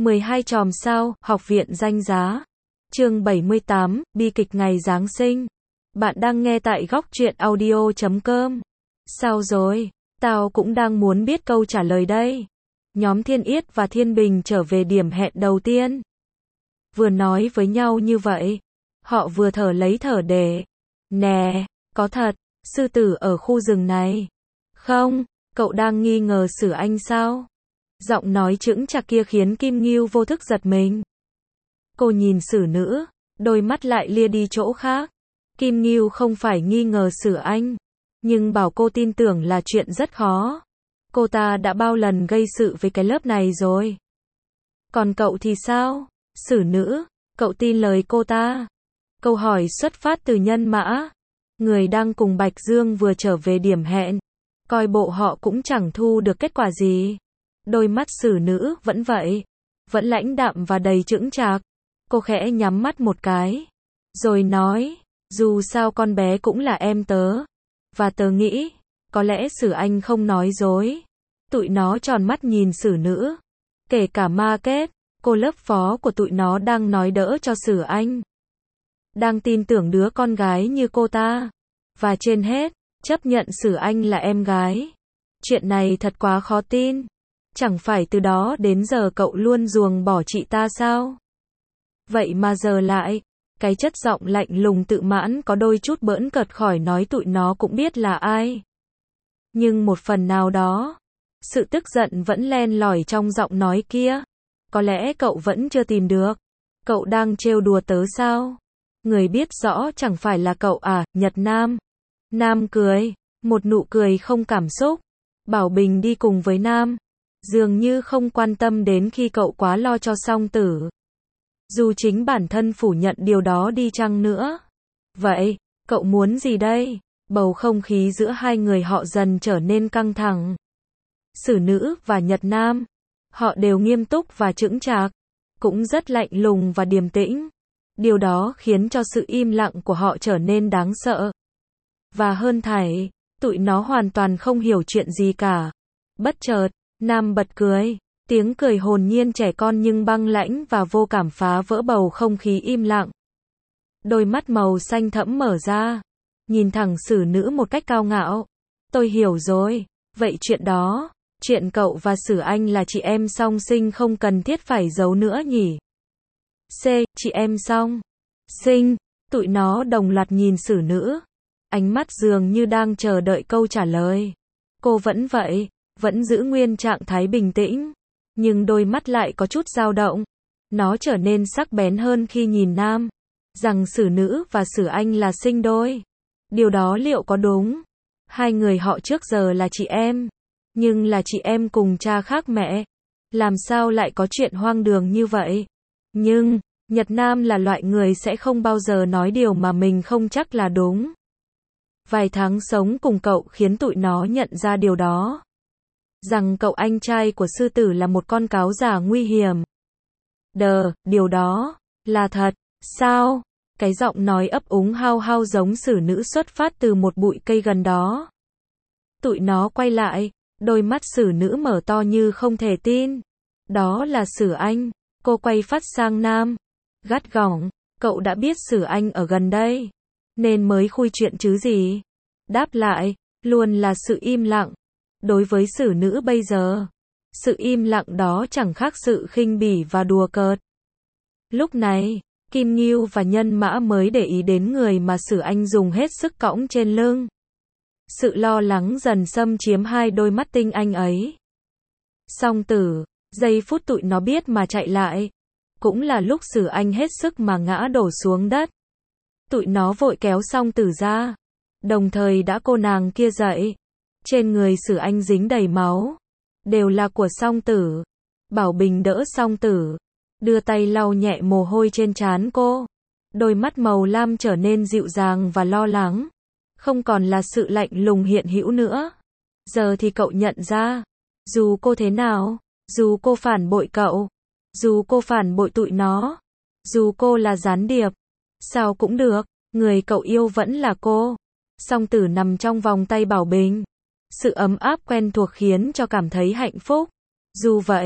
12 chòm sao, học viện danh giá. Chương 78, bi kịch ngày Giáng sinh. Bạn đang nghe tại góc truyện audio.com. Sao rồi? Tao cũng đang muốn biết câu trả lời đây. Nhóm Thiên Yết và Thiên Bình trở về điểm hẹn đầu tiên. Vừa nói với nhau như vậy, họ vừa thở lấy thở để. Nè, có thật, sư tử ở khu rừng này. Không, cậu đang nghi ngờ Sử Anh sao? Giọng nói chững chạc kia khiến Kim Ngưu vô thức giật mình. Cô nhìn Sử Nữ, đôi mắt lại lia đi chỗ khác. Kim Ngưu không phải nghi ngờ Sử Anh, nhưng bảo cô tin tưởng là chuyện rất khó. Cô ta đã bao lần gây sự với cái lớp này rồi. Còn cậu thì sao? Sử Nữ, cậu tin lời cô ta? Câu hỏi xuất phát từ Nhân Mã, người đang cùng Bạch Dương vừa trở về điểm hẹn. Coi bộ họ cũng chẳng thu được kết quả gì. Đôi mắt Sử Nữ vẫn vậy, vẫn lãnh đạm và đầy chững chạc. Cô khẽ nhắm mắt một cái, rồi nói, dù sao con bé cũng là em tớ. Và tớ nghĩ, có lẽ Sử Anh không nói dối. Tụi nó tròn mắt nhìn Sử Nữ. Kể cả Ma Kết, cô lớp phó của tụi nó đang nói đỡ cho Sử Anh. Đang tin tưởng đứa con gái như cô ta. Và trên hết, chấp nhận Sử Anh là em gái. Chuyện này thật quá khó tin. Chẳng phải từ đó đến giờ cậu luôn ruồng bỏ chị ta sao? Vậy mà giờ lại, cái chất giọng lạnh lùng tự mãn có đôi chút bỡn cợt khỏi nói tụi nó cũng biết là ai. Nhưng một phần nào đó, sự tức giận vẫn len lỏi trong giọng nói kia. Có lẽ cậu vẫn chưa tìm được. Cậu đang trêu đùa tớ sao? Người biết rõ chẳng phải là cậu à, Nhật Nam. Nam cười, một nụ cười không cảm xúc. Bảo Bình đi cùng với Nam, dường như không quan tâm đến khi cậu quá lo cho Song Tử. Dù chính bản thân phủ nhận điều đó đi chăng nữa. Vậy, cậu muốn gì đây? Bầu không khí giữa hai người họ dần trở nên căng thẳng. Sử Nữ và Nhật Nam, họ đều nghiêm túc và chững chạc, cũng rất lạnh lùng và điềm tĩnh. Điều đó khiến cho sự im lặng của họ trở nên đáng sợ. Và hơn thảy, tụi nó hoàn toàn không hiểu chuyện gì cả. Bất chợt, Nam bật cười, tiếng cười hồn nhiên trẻ con nhưng băng lãnh và vô cảm phá vỡ bầu không khí im lặng. Đôi mắt màu xanh thẫm mở ra, nhìn thẳng Sử Nữ một cách cao ngạo. Tôi hiểu rồi, vậy chuyện đó, chuyện cậu và Sử Anh là chị em song sinh không cần thiết phải giấu nữa nhỉ? Chị em song sinh, tụi nó đồng loạt nhìn Sử Nữ. Ánh mắt dường như đang chờ đợi câu trả lời. Cô vẫn vậy, vẫn giữ nguyên trạng thái bình tĩnh, nhưng đôi mắt lại có chút dao động. Nó trở nên sắc bén hơn khi nhìn Nam, rằng Sử Nữ và Sử Anh là sinh đôi. Điều đó liệu có đúng? Hai người họ trước giờ là chị em, nhưng là chị em cùng cha khác mẹ. Làm sao lại có chuyện hoang đường như vậy? Nhưng, Nhật Nam là loại người sẽ không bao giờ nói điều mà mình không chắc là đúng. Vài tháng sống cùng cậu khiến tụi nó nhận ra điều đó. Rằng cậu anh trai của sư tử là một con cáo già nguy hiểm. Điều đó là thật, sao? Cái giọng nói ấp úng hao hao giống Sử Nữ xuất phát từ một bụi cây gần đó. Tụi nó quay lại, đôi mắt Sử Nữ mở to như không thể tin. Đó là Sử Anh. Cô quay phát sang Nam, gắt gỏng, cậu đã biết Sử Anh ở gần đây, nên mới khui chuyện chứ gì? Đáp lại, luôn là sự im lặng. Đối với Sử Nữ bây giờ, sự im lặng đó chẳng khác sự khinh bỉ và đùa cợt. Lúc này, Kim Ngưu và Nhân Mã mới để ý đến người mà Sử Anh dùng hết sức cõng trên lưng. Sự lo lắng dần xâm chiếm hai đôi mắt tinh anh ấy. Song Tử, giây phút tụi nó biết mà chạy lại, cũng là lúc Sử Anh hết sức mà ngã đổ xuống đất. Tụi nó vội kéo Song Tử ra, đồng thời đã cô nàng kia dậy. Trên người Sử Anh dính đầy máu, đều là của Song Tử. Bảo Bình đỡ Song Tử, đưa tay lau nhẹ mồ hôi trên trán cô. Đôi mắt màu lam trở nên dịu dàng và lo lắng, không còn là sự lạnh lùng hiện hữu nữa. Giờ thì cậu nhận ra, dù cô thế nào, dù cô phản bội cậu, dù cô phản bội tụi nó, dù cô là gián điệp, sao cũng được, người cậu yêu vẫn là cô. Song Tử nằm trong vòng tay Bảo Bình. Sự ấm áp quen thuộc khiến cho cảm thấy hạnh phúc. Dù vậy,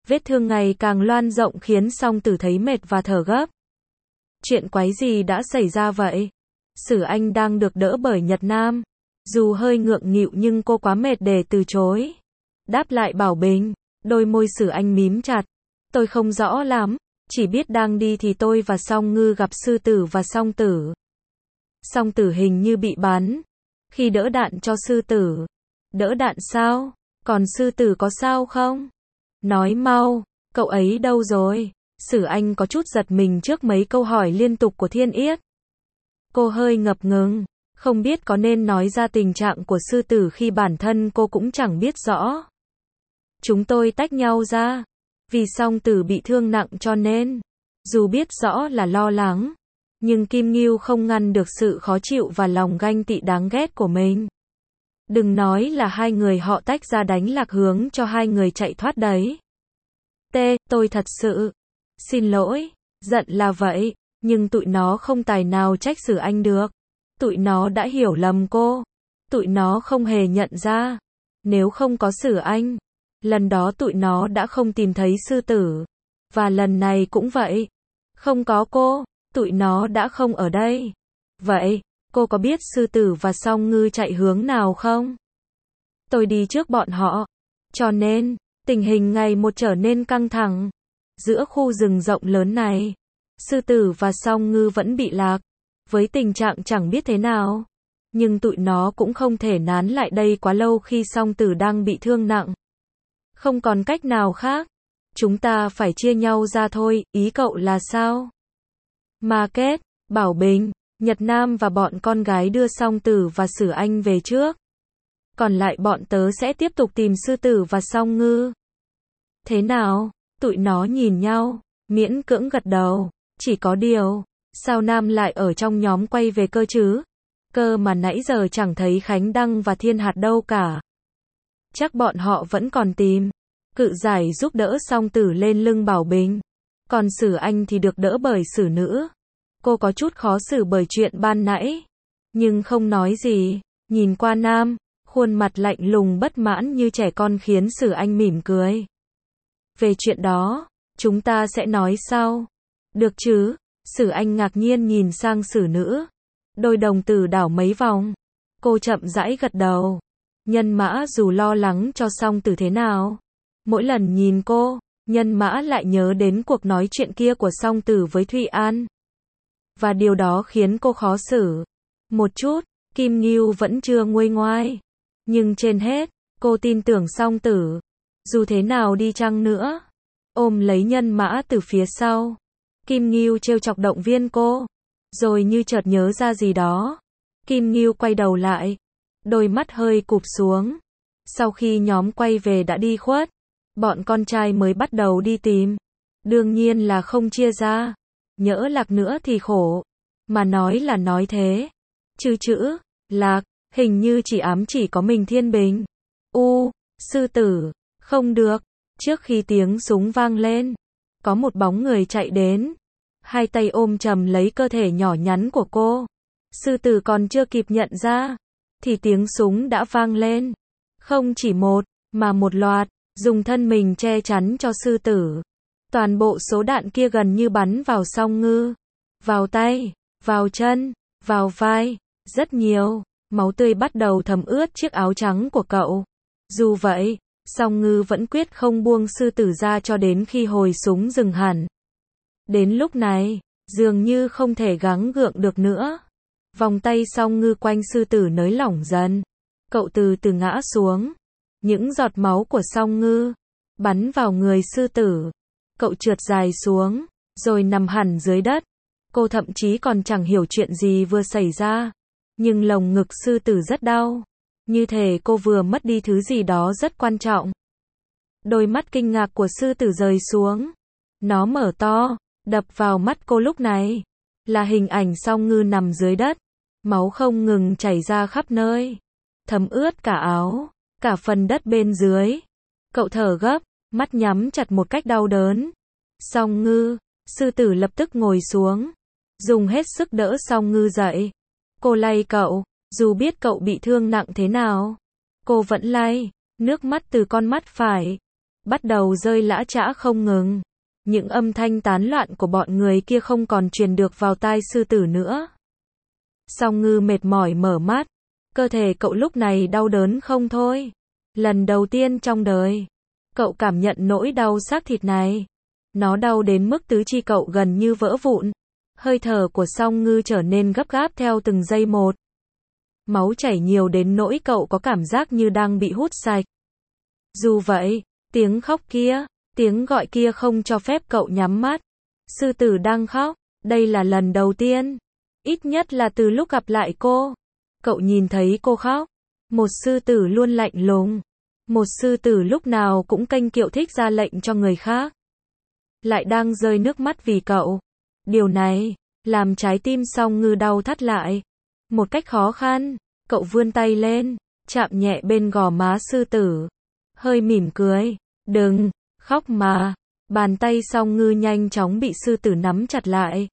Vết thương ngày càng loan rộng khiến Song Tử thấy mệt và thở gấp. Chuyện quái gì đã xảy ra vậy? Sử Anh đang được đỡ bởi Nhật Nam. Dù hơi ngượng nghịu nhưng cô quá mệt để từ chối. Đáp lại Bảo Bình, đôi môi Sử Anh mím chặt. Tôi không rõ lắm, chỉ biết đang đi thì tôi và Song Ngư gặp Sư Tử và Song Tử. Song Tử hình như bị bắn. Khi đỡ đạn cho Sư Tử. Đỡ đạn sao? Còn Sư Tử có sao không? Nói mau, cậu ấy đâu rồi? Sử Anh có chút giật mình trước mấy câu hỏi liên tục của Thiên Yết. Cô hơi ngập ngừng, không biết có nên nói ra tình trạng của Sư Tử khi bản thân cô cũng chẳng biết rõ. Chúng tôi tách nhau ra, vì Song Tử bị thương nặng cho nên, dù biết rõ là lo lắng, nhưng Kim Ngưu không ngăn được sự khó chịu và lòng ganh tị đáng ghét của mình. Đừng nói là hai người họ tách ra đánh lạc hướng cho hai người chạy thoát đấy. Tôi thật sự xin lỗi, giận là vậy, nhưng tụi nó không tài nào trách Sử Anh được. Tụi nó đã hiểu lầm cô. Tụi nó không hề nhận ra. Nếu không có Sử Anh, lần đó tụi nó đã không tìm thấy Sư Tử. Và lần này cũng vậy. Không có cô, tụi nó đã không ở đây. Vậy, cô có biết Sư Tử và Song Ngư chạy hướng nào không? Tôi đi trước bọn họ. Cho nên, tình hình ngày một trở nên căng thẳng. Giữa khu rừng rộng lớn này, Sư Tử và Song Ngư vẫn bị lạc, với tình trạng chẳng biết thế nào. Nhưng tụi nó cũng không thể nán lại đây quá lâu khi Song Tử đang bị thương nặng. Không còn cách nào khác. Chúng ta phải chia nhau ra thôi, ý cậu là sao? Ma Kết, Bảo Bình, Nhật Nam và bọn con gái đưa Song Tử và Sử Anh về trước. Còn lại bọn tớ sẽ tiếp tục tìm Sư Tử và Song Ngư. Thế nào? Tụi nó nhìn nhau, miễn cưỡng gật đầu. Chỉ có điều, sao Nam lại ở trong nhóm quay về cơ chứ? Cơ mà nãy giờ chẳng thấy Khánh Đăng và Thiên Hạt đâu cả. Chắc bọn họ vẫn còn tìm. Cự Giải giúp đỡ Song Tử lên lưng Bảo Bình. Còn Sử Anh thì được đỡ bởi Sử Nữ. Cô có chút khó xử bởi chuyện ban nãy, nhưng không nói gì. Nhìn qua Nam, khuôn mặt lạnh lùng bất mãn như trẻ con khiến Sử Anh mỉm cười. Về chuyện đó, chúng ta sẽ nói sau. Được chứ? Sử Anh ngạc nhiên nhìn sang Sử Nữ. Đôi đồng tử đảo mấy vòng. Cô chậm rãi gật đầu. Nhân Mã dù lo lắng cho Song Tử thế nào, mỗi lần nhìn cô, Nhân Mã lại nhớ đến cuộc nói chuyện kia của Song Tử với Thụy An. Và điều đó khiến cô khó xử. Một chút, Kim Ngưu vẫn chưa nguôi ngoai. Nhưng trên hết, cô tin tưởng Song Tử. Dù thế nào đi chăng nữa. Ôm lấy Nhân Mã từ phía sau. Kim Ngưu trêu chọc động viên cô. Rồi như chợt nhớ ra gì đó. Kim Ngưu quay đầu lại. Đôi mắt hơi cụp xuống. Sau khi nhóm quay về đã đi khuất, bọn con trai mới bắt đầu đi tìm. Đương nhiên là không chia ra. Nhỡ lạc nữa thì khổ. Mà nói là nói thế. Chứ chữ lạc, hình như chỉ ám chỉ có mình Thiên Bình. Sư Tử. Không được. Trước khi tiếng súng vang lên, có một bóng người chạy đến. Hai tay ôm chầm lấy cơ thể nhỏ nhắn của cô. Sư Tử còn chưa kịp nhận ra, thì tiếng súng đã vang lên. Không chỉ một, mà một loạt, dùng thân mình che chắn cho Sư Tử. Toàn bộ số đạn kia gần như bắn vào Song Ngư, vào tay, vào chân, vào vai, rất nhiều. Máu tươi bắt đầu thấm ướt chiếc áo trắng của cậu. Dù vậy, Song Ngư vẫn quyết không buông Sư Tử ra cho đến khi hồi súng dừng hẳn. Đến lúc này, dường như không thể gắng gượng được nữa. Vòng tay Song Ngư quanh Sư Tử nới lỏng dần. Cậu từ từ ngã xuống. Những giọt máu của Song Ngư bắn vào người Sư Tử. Cậu trượt dài xuống, rồi nằm hẳn dưới đất. Cô thậm chí còn chẳng hiểu chuyện gì vừa xảy ra. Nhưng lồng ngực Sư Tử rất đau. Như thể cô vừa mất đi thứ gì đó rất quan trọng. Đôi mắt kinh ngạc của Sư Tử rời xuống. Nó mở to, đập vào mắt cô lúc này là hình ảnh Song Ngư nằm dưới đất. Máu không ngừng chảy ra khắp nơi. Thấm ướt cả áo, cả phần đất bên dưới. Cậu thở gấp, mắt nhắm chặt một cách đau đớn. Song Ngư, Sư Tử lập tức ngồi xuống. Dùng hết sức đỡ Song Ngư dậy. Cô lay cậu, dù biết cậu bị thương nặng thế nào. Cô vẫn lay, nước mắt từ con mắt phải bắt đầu rơi lã chã không ngừng. Những âm thanh tán loạn của bọn người kia không còn truyền được vào tai sư tử nữa. Song Ngư mệt mỏi mở mắt, cơ thể cậu lúc này đau đớn không thôi. Lần đầu tiên trong đời, cậu cảm nhận nỗi đau xác thịt này. Nó đau đến mức tứ chi cậu gần như vỡ vụn. Hơi thở của Song Ngư trở nên gấp gáp theo từng giây một. Máu chảy nhiều đến nỗi cậu có cảm giác như đang bị hút sạch. Dù vậy, tiếng khóc kia, tiếng gọi kia không cho phép cậu nhắm mắt. Sư tử đang khóc, đây là lần đầu tiên. Ít nhất là từ lúc gặp lại cô. Cậu nhìn thấy cô khóc. Một sư tử luôn lạnh lùng. Một sư tử lúc nào cũng kênh kiệu thích ra lệnh cho người khác. Lại đang rơi nước mắt vì cậu. Điều này, làm trái tim Song Ngư đau thắt lại. Một cách khó khăn, cậu vươn tay lên, chạm nhẹ bên gò má sư tử. Hơi mỉm cười. Đừng, khóc mà. Bàn tay Song Ngư nhanh chóng bị sư tử nắm chặt lại.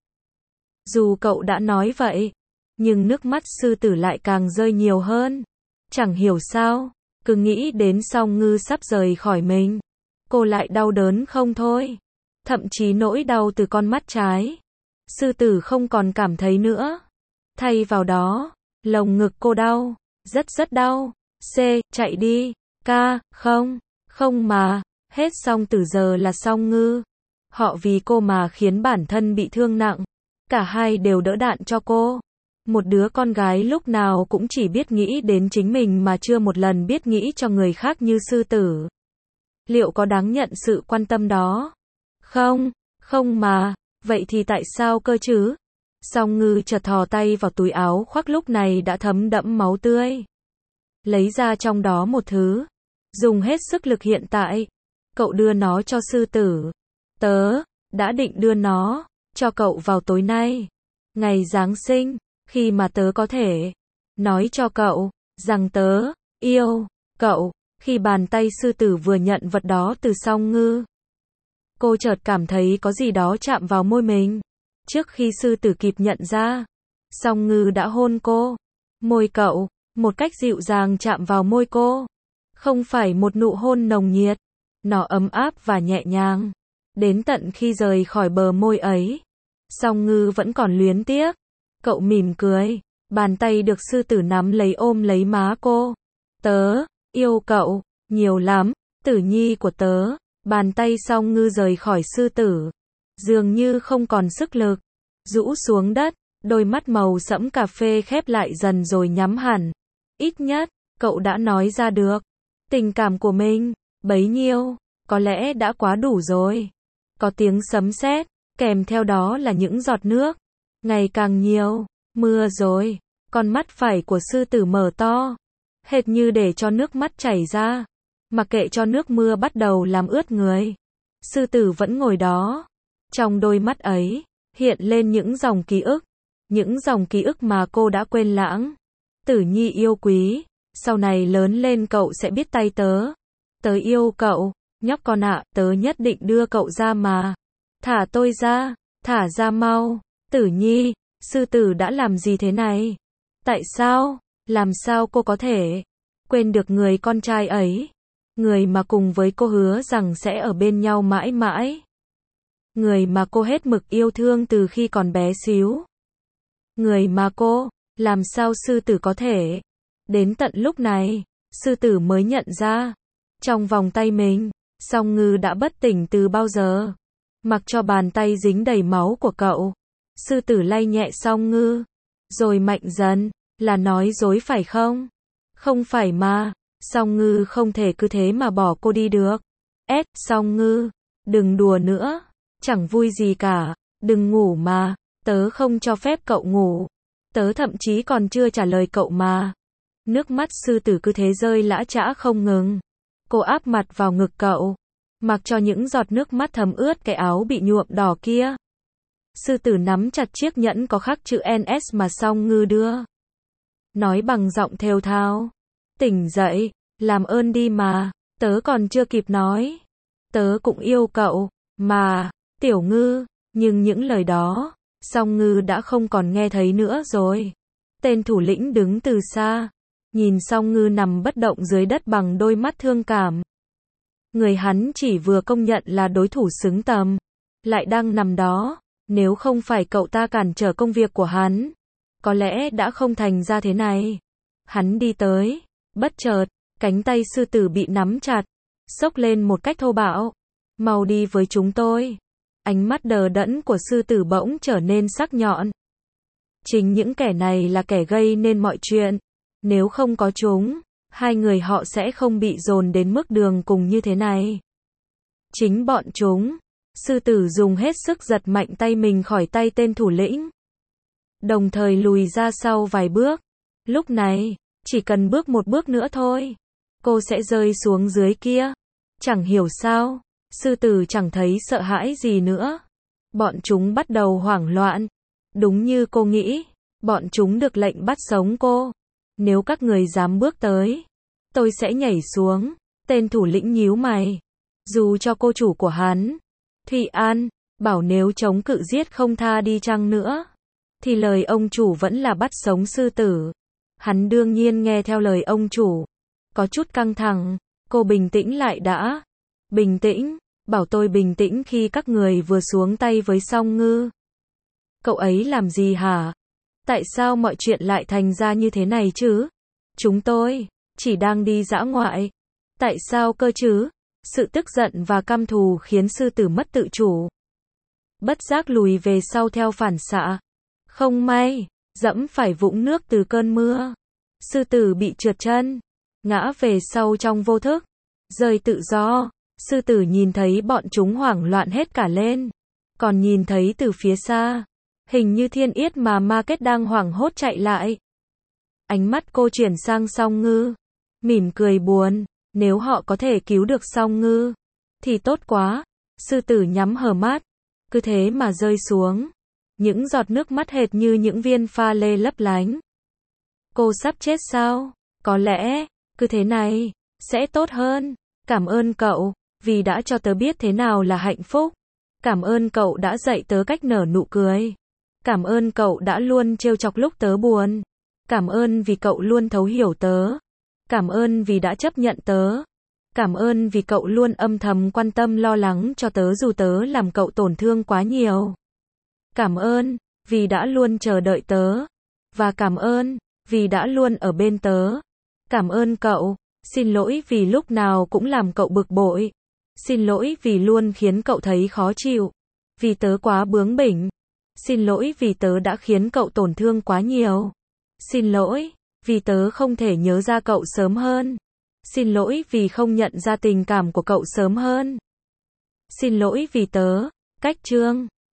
Dù cậu đã nói vậy, nhưng nước mắt sư tử lại càng rơi nhiều hơn. Chẳng hiểu sao, cứ nghĩ đến Song Ngư sắp rời khỏi mình, cô lại đau đớn không thôi. Thậm chí nỗi đau từ con mắt trái, sư tử không còn cảm thấy nữa. Thay vào đó, lồng ngực cô đau, rất đau. C, chạy đi. K, không mà, hết Song Tử giờ là Song Ngư. Họ vì cô mà khiến bản thân bị thương nặng. Cả hai đều đỡ đạn cho cô. Một đứa con gái lúc nào cũng chỉ biết nghĩ đến chính mình mà chưa một lần biết nghĩ cho người khác như sư tử. Liệu có đáng nhận sự quan tâm đó? Không mà, vậy thì tại sao cơ chứ? Song Ngư chợt thò tay vào túi áo khoác lúc này đã thấm đẫm máu tươi. Lấy ra trong đó một thứ. Dùng hết sức lực hiện tại. Cậu đưa nó cho sư tử. Tớ đã định đưa nó cho cậu vào tối nay. Ngày Giáng sinh, khi mà tớ có thể nói cho cậu rằng tớ yêu cậu. Khi bàn tay sư tử vừa nhận vật đó từ Song Ngư, cô chợt cảm thấy có gì đó chạm vào môi mình. Trước khi sư tử kịp nhận ra, Song Ngư đã hôn cô. Môi cậu, một cách dịu dàng chạm vào môi cô. Không phải một nụ hôn nồng nhiệt, nó ấm áp và nhẹ nhàng. Đến tận khi rời khỏi bờ môi ấy, Song Ngư vẫn còn luyến tiếc. Cậu mỉm cười, bàn tay được sư tử nắm lấy ôm lấy má cô. Tớ yêu cậu nhiều lắm, tử nhi của tớ. Bàn tay Song Ngư rời khỏi sư tử, dường như không còn sức lực, rũ xuống đất, đôi mắt màu sẫm cà phê khép lại dần rồi nhắm hẳn. Ít nhất, cậu đã nói ra được tình cảm của mình, bấy nhiêu, có lẽ đã quá đủ rồi. Có tiếng sấm sét, kèm theo đó là những giọt nước, ngày càng nhiều. Mưa rồi, con mắt phải của sư tử mở to, hệt như để cho nước mắt chảy ra. Mặc kệ cho nước mưa bắt đầu làm ướt người, sư tử vẫn ngồi đó. Trong đôi mắt ấy, hiện lên những dòng ký ức mà cô đã quên lãng. Tử nhi yêu quý, sau này lớn lên cậu sẽ biết tay tớ. Tớ yêu cậu, nhóc con ạ, tớ nhất định đưa cậu ra mà. Thả tôi ra, thả ra mau. Tử nhi, sư tử đã làm gì thế này? Tại sao? Làm sao cô có thể quên được người con trai ấy? Người mà cùng với cô hứa rằng sẽ ở bên nhau mãi mãi. Người mà cô hết mực yêu thương từ khi còn bé xíu. Người mà cô, làm sao sư tử có thể? Đến tận lúc này, sư tử mới nhận ra, trong vòng tay mình, Song Ngư đã bất tỉnh từ bao giờ. Mặc cho bàn tay dính đầy máu của cậu, sư tử lay nhẹ Song Ngư, rồi mạnh dần, là nói dối phải không? Không phải mà, Song Ngư không thể cứ thế mà bỏ cô đi được. Song Ngư, đừng đùa nữa, chẳng vui gì cả, đừng ngủ mà, tớ không cho phép cậu ngủ. Tớ thậm chí còn chưa trả lời cậu mà. Nước mắt sư tử cứ thế rơi lã chã không ngừng. Cô áp mặt vào ngực cậu, mặc cho những giọt nước mắt thấm ướt cái áo bị nhuộm đỏ kia. Sư tử nắm chặt chiếc nhẫn có khắc chữ NS mà Song Ngư đưa. Nói bằng giọng thều thào. Tỉnh dậy, làm ơn đi mà, tớ còn chưa kịp nói. Tớ cũng yêu cậu, mà, Tiểu Ngư, nhưng những lời đó, Song Ngư đã không còn nghe thấy nữa rồi. Tên thủ lĩnh đứng từ xa, nhìn Song Ngư nằm bất động dưới đất bằng đôi mắt thương cảm. Người hắn chỉ vừa công nhận là đối thủ xứng tầm, lại đang nằm đó, nếu không phải cậu ta cản trở công việc của hắn, có lẽ đã không thành ra thế này. Hắn đi tới, bất chợt, cánh tay sư tử bị nắm chặt, xốc lên một cách thô bạo. Mau đi với chúng tôi. Ánh mắt đờ đẫn của sư tử bỗng trở nên sắc nhọn. Chính những kẻ này là kẻ gây nên mọi chuyện. Nếu không có chúng, hai người họ sẽ không bị dồn đến mức đường cùng như thế này. Chính bọn chúng. Sư tử dùng hết sức giật mạnh tay mình khỏi tay tên thủ lĩnh, đồng thời lùi ra sau vài bước. Lúc này, chỉ cần bước một bước nữa thôi, cô sẽ rơi xuống dưới kia. Chẳng hiểu sao, sư tử chẳng thấy sợ hãi gì nữa. Bọn chúng bắt đầu hoảng loạn. Đúng như cô nghĩ, bọn chúng được lệnh bắt sống cô. Nếu các người dám bước tới, tôi sẽ nhảy xuống. Tên thủ lĩnh nhíu mày. Dù cho cô chủ của hắn, Thụy An, bảo nếu chống cự giết không tha đi chăng nữa, thì lời ông chủ vẫn là bắt sống sư tử. Hắn đương nhiên nghe theo lời ông chủ. Có chút căng thẳng, cô bình tĩnh lại đã. Bình tĩnh, bảo tôi bình tĩnh khi các người vừa xuống tay với Song Ngư. Cậu ấy làm gì hả? Tại sao mọi chuyện lại thành ra như thế này chứ? Chúng tôi chỉ đang đi dã ngoại. Tại sao cơ chứ? Sự tức giận và căm thù khiến sư tử mất tự chủ. Bất giác lùi về sau theo phản xạ. Không may, dẫm phải vũng nước từ cơn mưa. Sư tử bị trượt chân, ngã về sau trong vô thức, rơi tự do. Sư tử nhìn thấy bọn chúng hoảng loạn hết cả lên. Còn nhìn thấy từ phía xa, hình như Thiên Yết mà Ma Kết đang hoảng hốt chạy lại. Ánh mắt cô chuyển sang Song Ngư, mỉm cười buồn. Nếu họ có thể cứu được Song Ngư, thì tốt quá. Sư tử nhắm hờ mắt, cứ thế mà rơi xuống. Những giọt nước mắt hệt như những viên pha lê lấp lánh. Cô sắp chết sao? Có lẽ, cứ thế này, sẽ tốt hơn. Cảm ơn cậu, vì đã cho tớ biết thế nào là hạnh phúc. Cảm ơn cậu đã dạy tớ cách nở nụ cười. Cảm ơn cậu đã luôn trêu chọc lúc tớ buồn. Cảm ơn vì cậu luôn thấu hiểu tớ. Cảm ơn vì đã chấp nhận tớ. Cảm ơn vì cậu luôn âm thầm quan tâm lo lắng cho tớ dù tớ làm cậu tổn thương quá nhiều. Cảm ơn vì đã luôn chờ đợi tớ. Và cảm ơn vì đã luôn ở bên tớ. Cảm ơn cậu. Xin lỗi vì lúc nào cũng làm cậu bực bội. Xin lỗi vì luôn khiến cậu thấy khó chịu. Vì tớ quá bướng bỉnh. Xin lỗi vì tớ đã khiến cậu tổn thương quá nhiều. Xin lỗi vì tớ không thể nhớ ra cậu sớm hơn. Xin lỗi vì không nhận ra tình cảm của cậu sớm hơn. Xin lỗi vì tớ cách chương